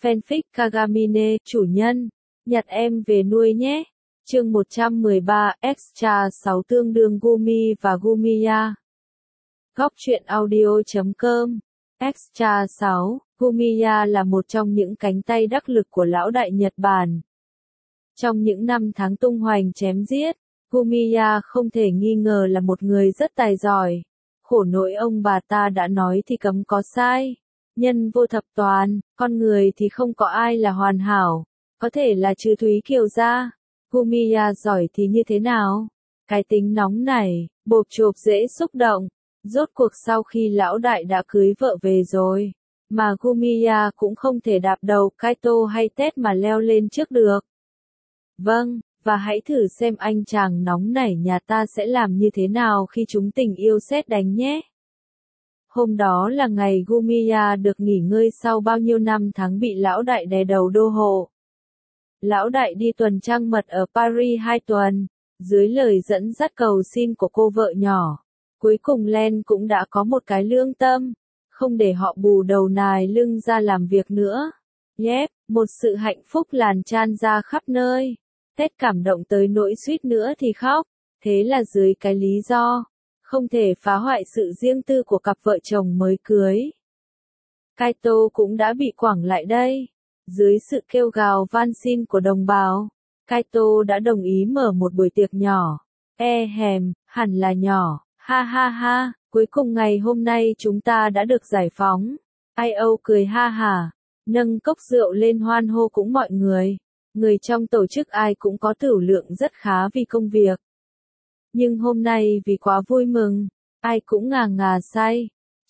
Fanfic Kagamine, chủ nhân, nhặt em về nuôi nhé. Chương 113, Extra 6 tương đương Gumi và Gumiya. Góc truyện audio.com. Extra 6, Gumiya là một trong những cánh tay đắc lực của lão đại Nhật Bản. Trong những năm tháng tung hoành chém giết, Gumiya không thể nghi ngờ là một người rất tài giỏi. Khổ nỗi ông bà ta đã nói thì cấm có sai. Nhân vô thập toàn, con người thì không có ai là hoàn hảo. Có thể là trừ Thúy Kiều ra. Gumiya giỏi thì như thế nào? Cái tính nóng này, bộp chộp dễ xúc động. Rốt cuộc sau khi lão đại đã cưới vợ về rồi, mà Gumiya cũng không thể đạp đầu Kaito hay Tet mà leo lên trước được. Vâng, và hãy thử xem anh chàng nóng nảy nhà ta sẽ làm như thế nào khi chúng tình yêu sét đánh nhé. Hôm đó là ngày Gumiya được nghỉ ngơi sau bao nhiêu năm tháng bị lão đại đè đầu đô hộ. Lão đại đi tuần trăng mật ở Paris 2 tuần, dưới lời dẫn dắt cầu xin của cô vợ nhỏ. Cuối cùng Len cũng đã có một cái lương tâm, không để họ bù đầu nài lưng ra làm việc nữa. Yep, một sự hạnh phúc làn tràn ra khắp nơi. Tết cảm động tới nỗi suýt nữa thì khóc, thế là dưới cái lý do không thể phá hoại sự riêng tư của cặp vợ chồng mới cưới. Kaito cũng đã bị quẳng lại đây. Dưới sự kêu gào van xin của đồng bào, Kaito đã đồng ý mở một buổi tiệc nhỏ. Hẳn là nhỏ, ha ha ha, cuối cùng ngày hôm nay chúng ta đã được giải phóng. Io cười ha hả, nâng cốc rượu lên hoan hô cũng mọi người. Người trong tổ chức ai cũng có tửu lượng rất khá vì công việc. Nhưng hôm nay vì quá vui mừng, ai cũng ngà say.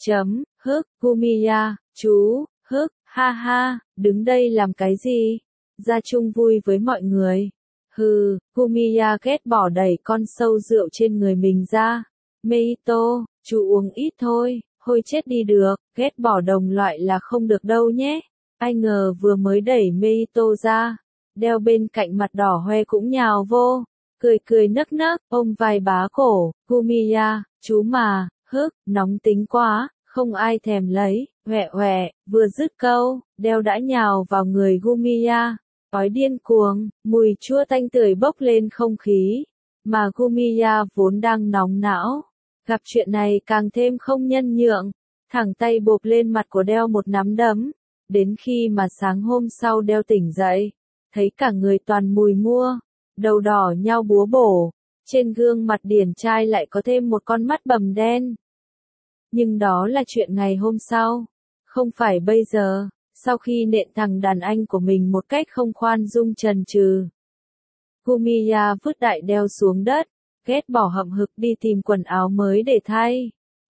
Gumiya, chú, ha ha, đứng đây làm cái gì? Ra chung vui với mọi người. Gumiya ghét bỏ đẩy con sâu rượu trên người mình ra. Meito, chú uống ít thôi, hôi chết đi được, ghét bỏ đồng loại là không được đâu nhé. Ai ngờ vừa mới đẩy Meito ra, đeo bên cạnh mặt đỏ hoe cũng nhào vô, cười nấc ôm vai bá cổ. Gumiya, chú mà, nóng tính quá, không ai thèm lấy. Vừa dứt câu, đeo đã nhào vào người Gumiya, ói điên cuồng, mùi chua tanh tưởi bốc lên không khí, mà Gumiya vốn đang nóng não, gặp chuyện này càng thêm không nhân nhượng, thẳng tay bộp lên mặt của đeo một nắm đấm, đến khi mà sáng hôm sau đeo tỉnh dậy, thấy cả người toàn mùi mua, đầu đỏ nhau búa bổ, trên gương mặt điển trai lại có thêm một con mắt bầm đen. Nhưng đó là chuyện ngày hôm sau, không phải bây giờ, sau khi nện thằng đàn anh của mình một cách không khoan dung trần trừ. Gumiya vứt đại đeo xuống đất, ghét bỏ hậm hực đi tìm quần áo mới để thay.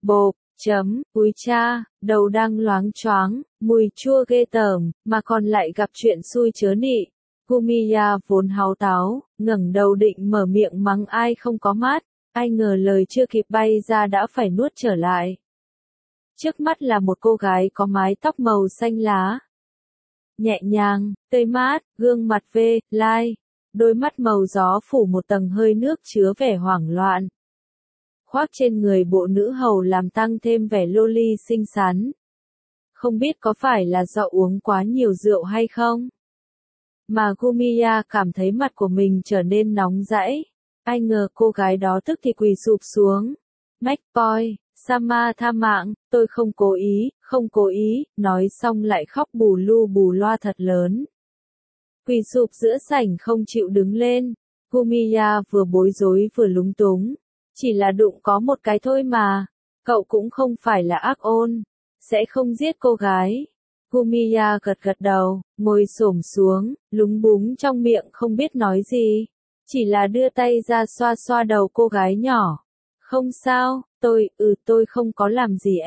Úi cha, đầu đang loáng choáng, mùi chua ghê tởm, mà còn lại gặp chuyện xui chớ nị. Gumiya vốn háu táo, ngẩng đầu định mở miệng mắng ai không có mắt, ai ngờ lời chưa kịp bay ra đã phải nuốt trở lại. Trước mắt là một cô gái có mái tóc màu xanh lá. Nhẹ nhàng, tươi mát, gương mặt lai, đôi mắt màu gió phủ một tầng hơi nước chứa vẻ hoảng loạn. Khoác trên người bộ nữ hầu làm tăng thêm vẻ loli xinh xắn. Không biết có phải là do uống quá nhiều rượu hay không? Mà Gumiya cảm thấy mặt của mình trở nên nóng rẫy. Ai ngờ cô gái đó tức thì quỳ sụp xuống. McBoy, Sama tha mạng, tôi không cố ý, nói xong lại khóc bù lu bù loa thật lớn. Quỳ sụp giữa sảnh không chịu đứng lên. Gumiya vừa bối rối vừa lúng túng. Chỉ là đụng có một cái thôi mà. Cậu cũng không phải là ác ôn. Sẽ không giết cô gái. Gumiya gật đầu, ngồi xổm xuống, lúng búng trong miệng không biết nói gì. Chỉ là đưa tay ra xoa xoa đầu cô gái nhỏ. Không sao, tôi không có làm gì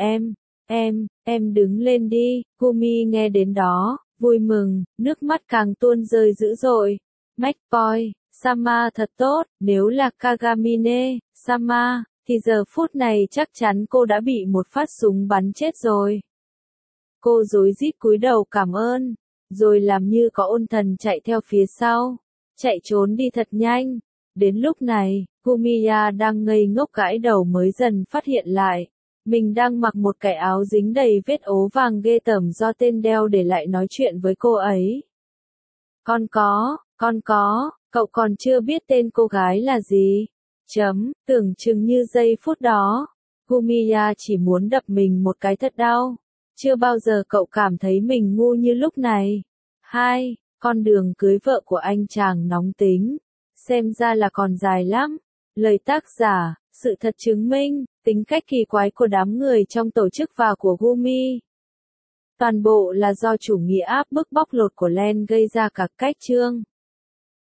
em đứng lên đi. Gumi nghe đến đó, vui mừng, nước mắt càng tuôn rơi dữ dội. McBoy, Sama thật tốt, nếu là Kagamine, Sama, thì giờ phút này chắc chắn cô đã bị một phát súng bắn chết rồi. Cô rối rít cúi đầu cảm ơn, rồi làm như có ôn thần chạy theo phía sau, chạy trốn đi thật nhanh. Đến lúc này, Gumiya đang ngây ngốc gãi đầu mới dần phát hiện lại. Mình đang mặc một cái áo dính đầy vết ố vàng ghê tởm do tên đeo để lại nói chuyện với cô ấy. Con có, cậu còn chưa biết tên cô gái là gì? Tưởng chừng như giây phút đó, Gumiya chỉ muốn đập mình một cái thật đau. Chưa bao giờ cậu cảm thấy mình ngu như lúc này. 2. Con đường cưới vợ của anh chàng nóng tính. Xem ra là còn dài lắm. Lời tác giả, sự thật chứng minh, tính cách kỳ quái của đám người trong tổ chức và của Gumi. Toàn bộ là do chủ nghĩa áp bức bóc lột của Len gây ra cả cách chương.